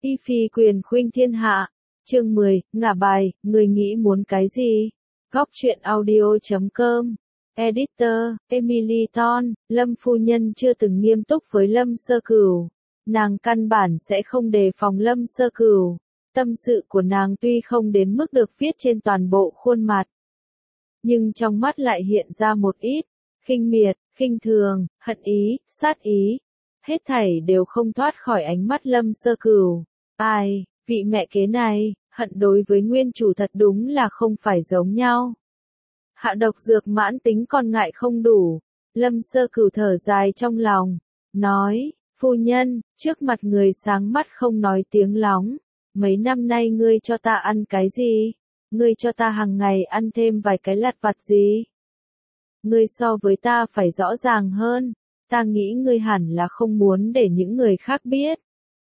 Y phi quyền khuynh thiên hạ. Chương 10, ngả bài, người nghĩ muốn cái gì? Góc truyện audio.com. Editor, Emily Thorne. Lâm phu nhân chưa từng nghiêm túc với Lâm Sơ Cửu. Nàng căn bản sẽ không đề phòng Lâm Sơ Cửu. Tâm sự của nàng tuy không đến mức được viết trên toàn bộ khuôn mặt, nhưng trong mắt lại hiện ra một ít khinh miệt, khinh thường, hận ý, sát ý. Hết thảy đều không thoát khỏi ánh mắt Lâm Sơ Cửu. Ai, vị mẹ kế này, hận đối với nguyên chủ thật đúng là không phải giống nhau. Hạ độc dược mãn tính còn ngại không đủ. Lâm Sơ Cửu thở dài trong lòng, nói, phu nhân, trước mặt người sáng mắt không nói tiếng lóng. Mấy năm nay ngươi cho ta ăn cái gì? Ngươi cho ta hàng ngày ăn thêm vài cái lặt vặt gì? Ngươi so với ta phải rõ ràng hơn. Ta nghĩ ngươi hẳn là không muốn để những người khác biết.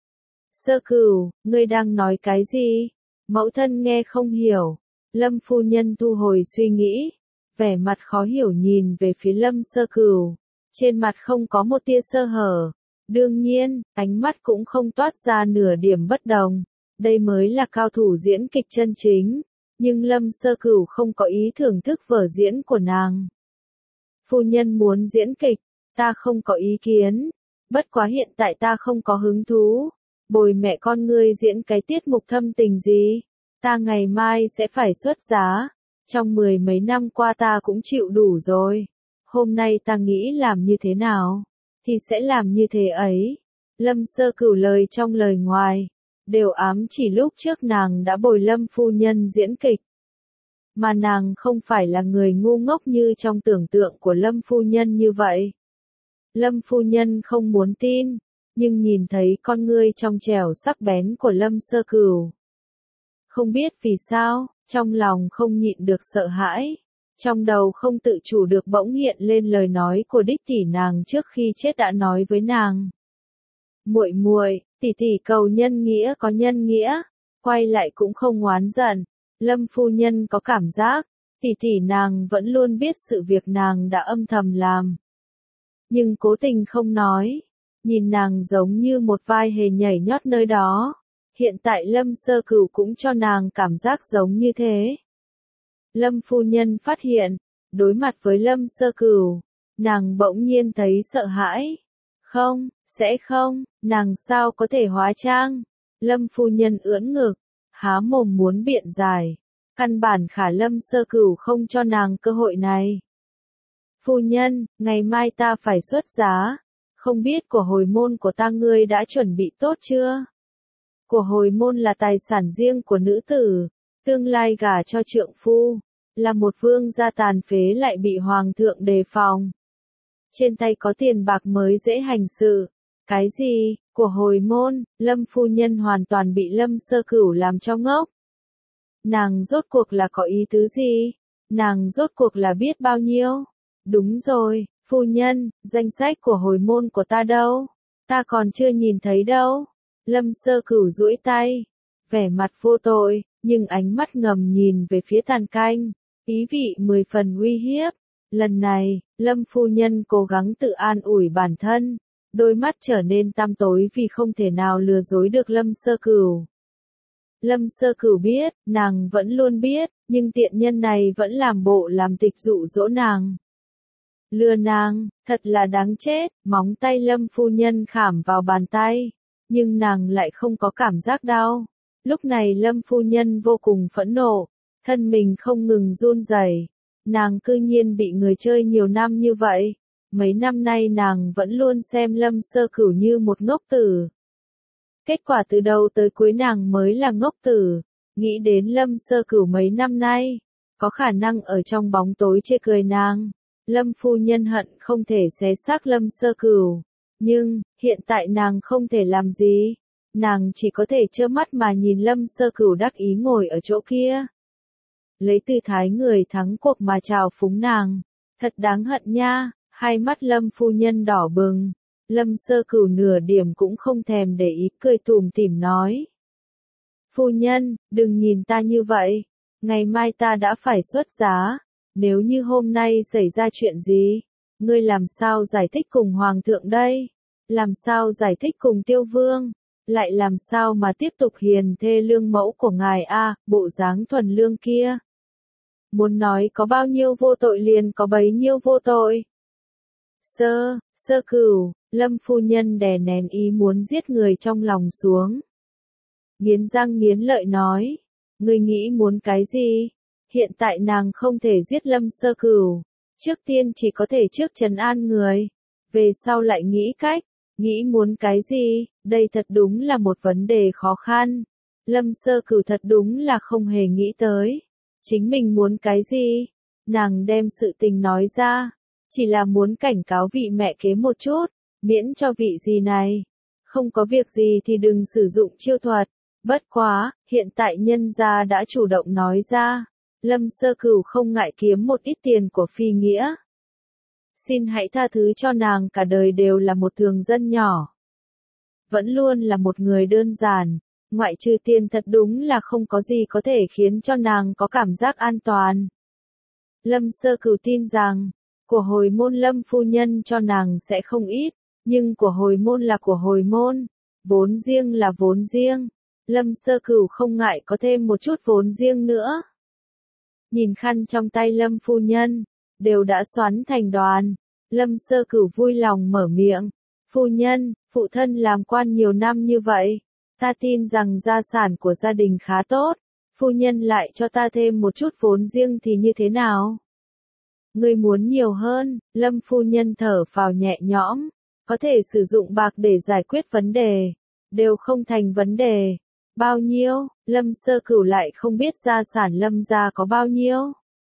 Sơ Cửu, ngươi đang nói cái gì? Mẫu thân nghe không hiểu. Lâm phu nhân thu hồi suy nghĩ, vẻ mặt khó hiểu nhìn về phía Lâm Sơ Cửu. Trên mặt không có một tia sơ hở. Đương nhiên, ánh mắt cũng không toát ra nửa điểm bất đồng. Đây mới là cao thủ diễn kịch chân chính. Nhưng Lâm Sơ Cửu không có ý thưởng thức vở diễn của nàng. Phu nhân muốn diễn kịch, ta không có ý kiến. Bất quá hiện tại ta không có hứng thú. Bồi mẹ con ngươi diễn cái tiết mục thâm tình gì? Ta ngày mai sẽ phải xuất giá. Trong 10 mấy năm qua ta cũng chịu đủ rồi. Hôm nay ta nghĩ làm như thế nào? Thì sẽ làm như thế ấy. Lâm Sơ Cửu lời trong lời ngoài đều ám chỉ lúc trước nàng đã bồi Lâm phu nhân diễn kịch. Mà nàng không phải là người ngu ngốc như trong tưởng tượng của Lâm phu nhân như vậy. Lâm phu nhân không muốn tin, nhưng nhìn thấy con ngươi trong trẻo sắc bén của Lâm Sơ Cửu. Không biết vì sao, trong lòng không nhịn được sợ hãi. Trong đầu không tự chủ được bỗng hiện lên lời nói của đích tỷ nàng trước khi chết đã nói với nàng. Muội muội, tỷ tỷ cầu nhân nghĩa có nhân nghĩa, quay lại cũng không oán giận. Lâm phu nhân có cảm giác, tỷ tỷ nàng vẫn luôn biết sự việc nàng đã âm thầm làm. Nhưng cố tình không nói, nhìn nàng giống như một vai hề nhảy nhót nơi đó. Hiện tại Lâm Sơ Cửu cũng cho nàng cảm giác giống như thế. Lâm phu nhân phát hiện, đối mặt với Lâm Sơ Cửu, nàng bỗng nhiên thấy sợ hãi. Không, sẽ không, nàng sao có thể hóa trang? Lâm phu nhân ưỡn ngực, há mồm muốn biện giải. Căn bản khả Lâm Sơ Cửu không cho nàng cơ hội này. Phu nhân, ngày mai ta phải xuất giá. Không biết của hồi môn của ta ngươi đã chuẩn bị tốt chưa? Của hồi môn là tài sản riêng của nữ tử, tương lai gả cho trượng phu, là một vương gia tàn phế lại bị hoàng thượng đề phòng. Trên tay có tiền bạc mới dễ hành sự. Cái gì? Của hồi môn? Lâm phu nhân hoàn toàn bị Lâm Sơ Cửu làm cho ngốc. Nàng rốt cuộc là có ý tứ gì? Nàng rốt cuộc là biết bao nhiêu? Đúng rồi, phu nhân, danh sách của hồi môn của ta đâu? Ta còn chưa nhìn thấy đâu. Lâm Sơ Cửu duỗi tay, vẻ mặt vô tội, nhưng ánh mắt ngầm nhìn về phía Tàn Canh, ý vị 10 phần uy hiếp. Lần này, Lâm phu nhân cố gắng tự an ủi bản thân, đôi mắt trở nên tăm tối vì không thể nào lừa dối được Lâm Sơ Cửu. Lâm Sơ Cửu biết, nàng vẫn luôn biết, nhưng tiện nhân này vẫn làm bộ làm tịch dụ dỗ nàng. Lừa nàng, thật là đáng chết. Móng tay Lâm phu nhân khảm vào bàn tay, nhưng nàng lại không có cảm giác đau. Lúc này Lâm phu nhân vô cùng phẫn nộ, thân mình không ngừng run rẩy. Nàng cư nhiên bị người chơi nhiều năm như vậy. Mấy năm nay nàng vẫn luôn xem Lâm Sơ Cửu như một ngốc tử. Kết quả từ đầu tới cuối nàng mới là ngốc tử. Nghĩ đến Lâm Sơ Cửu mấy năm nay, có khả năng ở trong bóng tối chê cười nàng. Lâm phu nhân hận không thể xé xác Lâm Sơ Cửu. Nhưng, hiện tại nàng không thể làm gì. Nàng chỉ có thể trơ mắt mà nhìn Lâm Sơ Cửu đắc ý ngồi ở chỗ kia. Lấy tư thái người thắng cuộc mà chào phúng nàng. Thật đáng hận nha. Hai mắt Lâm phu nhân đỏ bừng. Lâm Sơ Cửu nửa điểm cũng không thèm để ý, cười tủm tỉm nói. Phu nhân, đừng nhìn ta như vậy. Ngày mai ta đã phải xuất giá. Nếu như hôm nay xảy ra chuyện gì, ngươi làm sao giải thích cùng Hoàng thượng đây? Làm sao giải thích cùng Tiêu Vương? lại làm sao mà tiếp tục hiền thê lương mẫu của ngài a, bộ dáng thuần lương kia. Muốn nói có bao nhiêu vô tội liền có bấy nhiêu vô tội. Sơ Cửu, Lâm phu nhân đè nén ý muốn giết người trong lòng xuống. Nghiến răng nghiến lợi nói, ngươi nghĩ muốn cái gì? Hiện tại nàng không thể giết Lâm Sơ Cửu, trước tiên chỉ có thể trước trấn an người, về sau lại nghĩ cách, nghĩ muốn cái gì, đây thật đúng là một vấn đề khó khăn. Lâm Sơ Cửu thật đúng là không hề nghĩ tới, chính mình muốn cái gì, nàng đem sự tình nói ra, chỉ là muốn cảnh cáo vị mẹ kế một chút, miễn cho vị gì này, không có việc gì thì đừng sử dụng chiêu thuật. Bất quá, hiện tại nhân gia đã chủ động nói ra, Lâm Sơ Cửu không ngại kiếm một ít tiền của phi nghĩa. Xin hãy tha thứ cho nàng cả đời đều là một thường dân nhỏ. Vẫn luôn là một người đơn giản, ngoại trừ tiền thật đúng là không có gì có thể khiến cho nàng có cảm giác an toàn. Lâm Sơ Cửu tin rằng, của hồi môn Lâm phu nhân cho nàng sẽ không ít, nhưng của hồi môn là của hồi môn, vốn riêng là vốn riêng. Lâm Sơ Cửu không ngại có thêm một chút vốn riêng nữa. Nhìn khăn trong tay Lâm phu nhân, đều đã xoắn thành đoàn. Lâm Sơ Cửu vui lòng mở miệng. Phu nhân, phụ thân làm quan nhiều năm như vậy. Ta tin rằng gia sản của gia đình khá tốt. Phu nhân lại cho ta thêm một chút vốn riêng thì như thế nào? Ngươi muốn nhiều hơn, Lâm phu nhân thở phào nhẹ nhõm. Có thể sử dụng bạc để giải quyết vấn đề. Đều không thành vấn đề. Bao nhiêu, Lâm Sơ Cửu lại không biết gia sản Lâm gia có bao nhiêu.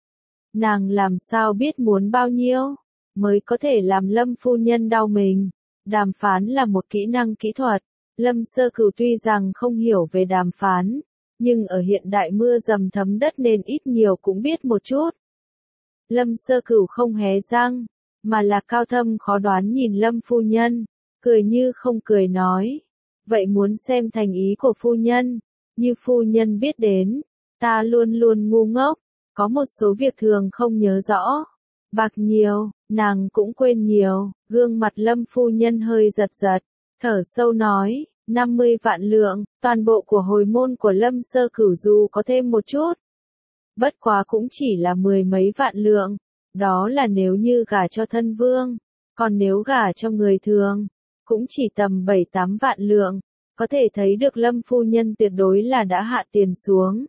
Nàng làm sao biết muốn bao nhiêu, mới có thể làm Lâm phu nhân đau mình. Đàm phán là một kỹ năng kỹ thuật. Lâm Sơ Cửu tuy rằng không hiểu về đàm phán, nhưng ở hiện đại mưa dầm thấm đất nên ít nhiều cũng biết một chút. Lâm Sơ Cửu không hé răng, mà là cao thâm khó đoán nhìn Lâm phu nhân, cười như không cười nói. Vậy muốn xem thành ý của phu nhân, như phu nhân biết đến, ta luôn luôn ngu ngốc, có một số việc thường không nhớ rõ. Bạc nhiều, nàng cũng quên nhiều, gương mặt Lâm phu nhân hơi giật giật, thở sâu nói, 50 vạn lượng, toàn bộ của hồi môn của Lâm Sơ Cửu dù có thêm một chút. Bất quá cũng chỉ là 10 mấy vạn lượng, đó là nếu như gả cho thân vương, còn nếu gả cho người thường, cũng chỉ tầm 7-8 vạn lượng, có thể thấy được Lâm phu nhân tuyệt đối là đã hạ tiền xuống.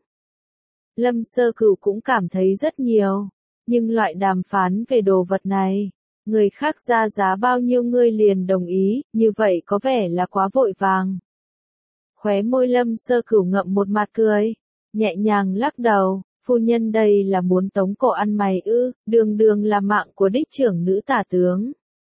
Lâm Sơ Cửu cũng cảm thấy rất nhiều, nhưng loại đàm phán về đồ vật này, người khác ra giá bao nhiêu ngươi liền đồng ý, như vậy có vẻ là quá vội vàng. Khóe môi Lâm Sơ Cửu ngậm một mặt cười, nhẹ nhàng lắc đầu, phu nhân đây là muốn tống cổ ăn mày ư, đường đường là mạng của đích trưởng nữ tả tướng.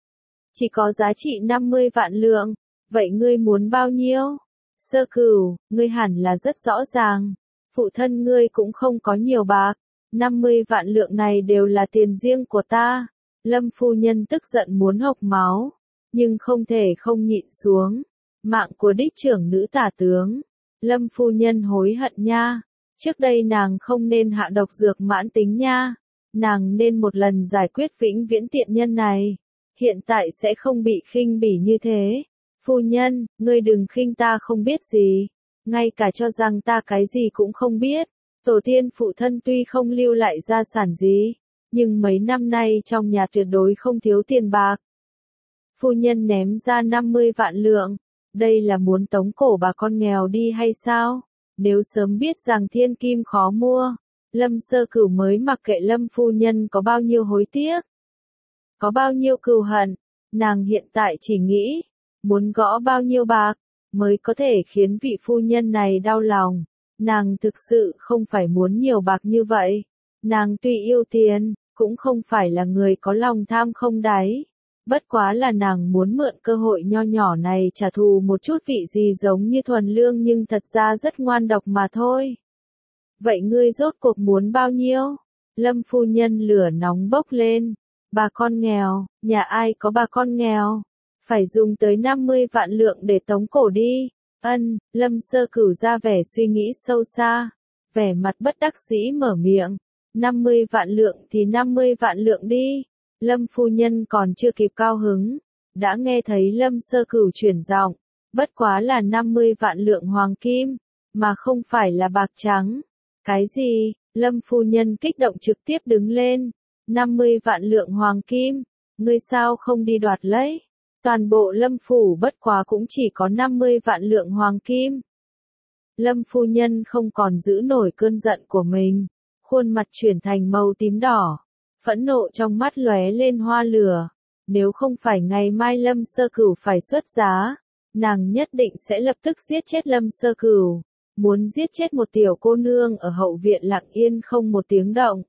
Chỉ có giá trị 50 vạn lượng, vậy ngươi muốn bao nhiêu? Sơ Cửu, ngươi hẳn là rất rõ ràng, phụ thân ngươi cũng không có nhiều bạc, 50 vạn lượng này đều là tiền riêng của ta. Lâm phu nhân tức giận muốn hộc máu, nhưng không thể không nhịn xuống. Mạng của đích trưởng nữ tả tướng. Lâm phu nhân hối hận nha, trước đây nàng không nên hạ độc dược mãn tính nha, nàng nên một lần giải quyết vĩnh viễn tiện nhân này. Hiện tại sẽ không bị khinh bỉ như thế. Phu nhân, ngươi đừng khinh ta không biết gì, ngay cả cho rằng ta cái gì cũng không biết. Tổ tiên phụ thân tuy không lưu lại gia sản gì, nhưng mấy năm nay trong nhà tuyệt đối không thiếu tiền bạc. Phu nhân ném ra 50 vạn lượng, đây là muốn tống cổ bà con nghèo đi hay sao? Nếu sớm biết rằng thiên kim khó mua, Lâm Sơ Cửu mới mặc kệ Lâm phu nhân có bao nhiêu hối tiếc, có bao nhiêu cừu hận, nàng hiện tại chỉ nghĩ, muốn gõ bao nhiêu bạc, mới có thể khiến vị phu nhân này đau lòng. Nàng thực sự không phải muốn nhiều bạc như vậy, nàng tuy yêu tiền, cũng không phải là người có lòng tham không đáy. Bất quá là nàng muốn mượn cơ hội nho nhỏ này trả thù một chút vị gì giống như thuần lương nhưng thật ra rất ngoan độc mà thôi. Vậy ngươi rốt cuộc muốn bao nhiêu? Lâm phu nhân lửa nóng bốc lên. Bà con nghèo, nhà ai có bà con nghèo? Phải dùng tới 50 vạn lượng để tống cổ đi. Lâm Sơ Cửu ra vẻ suy nghĩ sâu xa. Vẻ mặt bất đắc dĩ mở miệng. 50 vạn lượng thì 50 vạn lượng đi. Lâm phu nhân còn chưa kịp cao hứng, đã nghe thấy Lâm Sơ Cửu chuyển giọng, Bất quá là 50 vạn lượng hoàng kim, mà không phải là bạc trắng. Cái gì? Lâm phu nhân kích động trực tiếp đứng lên. 50 vạn lượng hoàng kim, ngươi sao không đi đoạt lấy? Toàn bộ Lâm phủ bất quá cũng chỉ có 50 vạn lượng hoàng kim. Lâm phu nhân không còn giữ nổi cơn giận của mình, khuôn mặt chuyển thành màu tím đỏ, phẫn nộ trong mắt lóe lên hoa lửa. Nếu không phải ngày mai Lâm Sơ Cửu phải xuất giá, nàng nhất định sẽ lập tức giết chết Lâm Sơ Cửu. Muốn giết chết một tiểu cô nương ở hậu viện lặng yên không một tiếng động,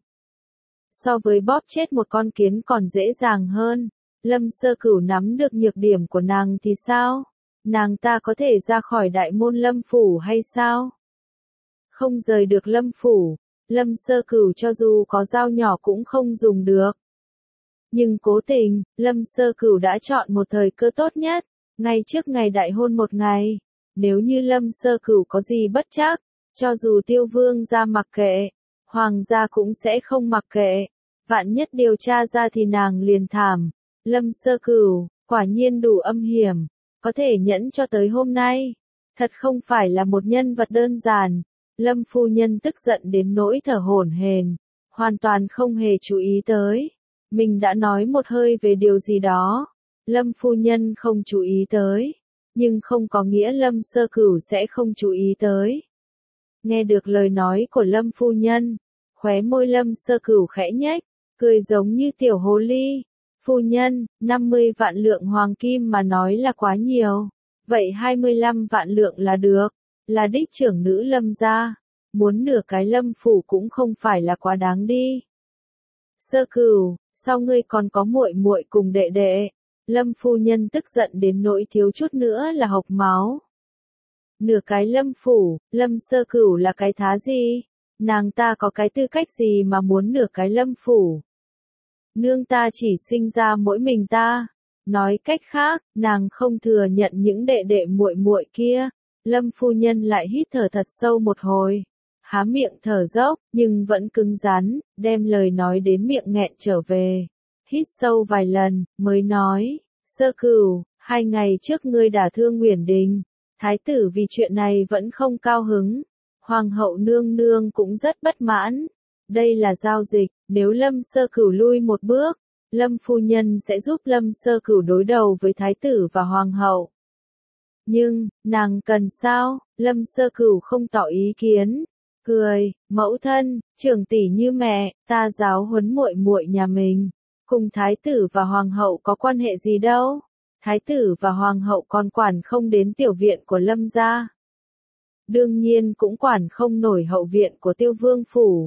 so với bóp chết một con kiến còn dễ dàng hơn. Lâm Sơ Cửu nắm được nhược điểm của nàng thì sao? Nàng ta có thể ra khỏi đại môn Lâm phủ hay sao? Không rời được Lâm phủ, Lâm Sơ Cửu cho dù có dao nhỏ cũng không dùng được. Nhưng cố tình, Lâm Sơ Cửu đã chọn một thời cơ tốt nhất, ngay trước ngày đại hôn một ngày. Nếu như Lâm Sơ Cửu có gì bất trắc, cho dù Tiêu Vương gia mặc kệ, Hoàng gia cũng sẽ không mặc kệ. Vạn nhất điều tra ra thì nàng liền thảm. Lâm Sơ Cửu, quả nhiên đủ âm hiểm, có thể nhẫn cho tới hôm nay. Thật không phải là một nhân vật đơn giản. Lâm phu nhân tức giận đến nỗi thở hổn hển, hoàn toàn không hề chú ý tới. Mình đã nói một hơi về điều gì đó. Lâm phu nhân không chú ý tới, nhưng không có nghĩa Lâm Sơ Cửu sẽ không chú ý tới. Nghe được lời nói của Lâm phu nhân, khóe môi Lâm Sơ Cửu khẽ nhếch, cười giống như tiểu hồ ly. Phu nhân, 50 vạn lượng hoàng kim mà nói là quá nhiều. Vậy 25 vạn lượng là được, là đích trưởng nữ Lâm gia. Muốn nửa cái Lâm phủ cũng không phải là quá đáng đi. Sơ Cửu, sao ngươi còn có muội muội cùng đệ đệ? Lâm phu nhân tức giận đến nỗi thiếu chút nữa là hộc máu. Nửa cái Lâm phủ, Lâm Sơ Cửu là cái thá gì? Nàng ta có cái tư cách gì mà muốn nửa cái Lâm phủ? Nương ta chỉ sinh ra mỗi mình ta. Nói cách khác, nàng không thừa nhận những đệ đệ muội muội kia. Lâm phu nhân lại hít thở thật sâu một hồi, há miệng thở dốc, nhưng vẫn cứng rắn, đem lời nói đến miệng nghẹn trở về. Hít sâu vài lần, mới nói, Sơ Cửu, 2 ngày trước ngươi đả thương Uyển Đình, thái tử vì chuyện này vẫn không cao hứng. Hoàng hậu nương nương cũng rất bất mãn. Đây là giao dịch, nếu Lâm Sơ Cửu lui một bước, Lâm phu nhân sẽ giúp Lâm Sơ Cửu đối đầu với thái tử và hoàng hậu. Nhưng, nàng cần sao? Lâm Sơ Cửu không tỏ ý kiến, cười, mẫu thân, trưởng tỷ như mẹ, ta giáo huấn muội muội nhà mình, cùng thái tử và hoàng hậu có quan hệ gì đâu? Thái tử và hoàng hậu còn quản không đến tiểu viện của Lâm gia. Đương nhiên cũng quản không nổi hậu viện của Tiêu Vương phủ.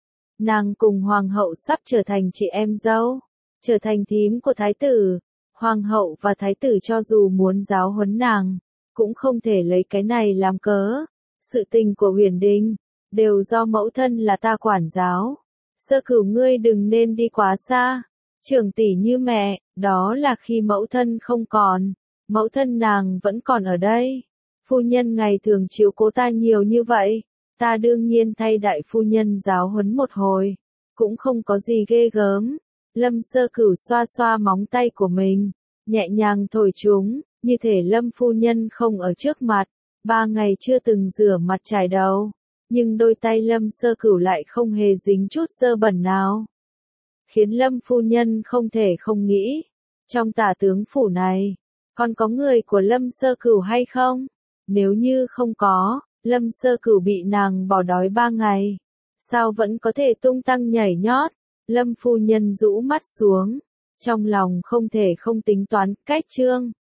Nàng cùng hoàng hậu sắp trở thành chị em dâu, trở thành thím của thái tử. Hoàng hậu và thái tử cho dù muốn giáo huấn nàng, cũng không thể lấy cái này làm cớ. Sự tình của Uyển Đình, đều do mẫu thân là ta quản giáo. Sơ Cửu ngươi đừng nên đi quá xa. Trưởng tỷ như mẹ, đó là khi mẫu thân không còn. Mẫu thân nàng vẫn còn ở đây. Phu nhân ngày thường chiếu cố ta nhiều như vậy, ta đương nhiên thay đại phu nhân giáo huấn một hồi. Cũng không có gì ghê gớm. Lâm Sơ Cửu xoa xoa móng tay của mình, nhẹ nhàng thổi chúng, như thể Lâm phu nhân không ở trước mặt. 3 ngày chưa từng rửa mặt chải đầu, nhưng đôi tay Lâm Sơ Cửu lại không hề dính chút dơ bẩn nào. Khiến Lâm phu nhân không thể không nghĩ, trong tả tướng phủ này, còn có người của Lâm Sơ Cửu hay không? Nếu như không có, Lâm Sơ Cửu bị nàng bỏ đói 3 ngày, sao vẫn có thể tung tăng nhảy nhót? Lâm phu nhân rũ mắt xuống, trong lòng không thể không tính toán, cách chương.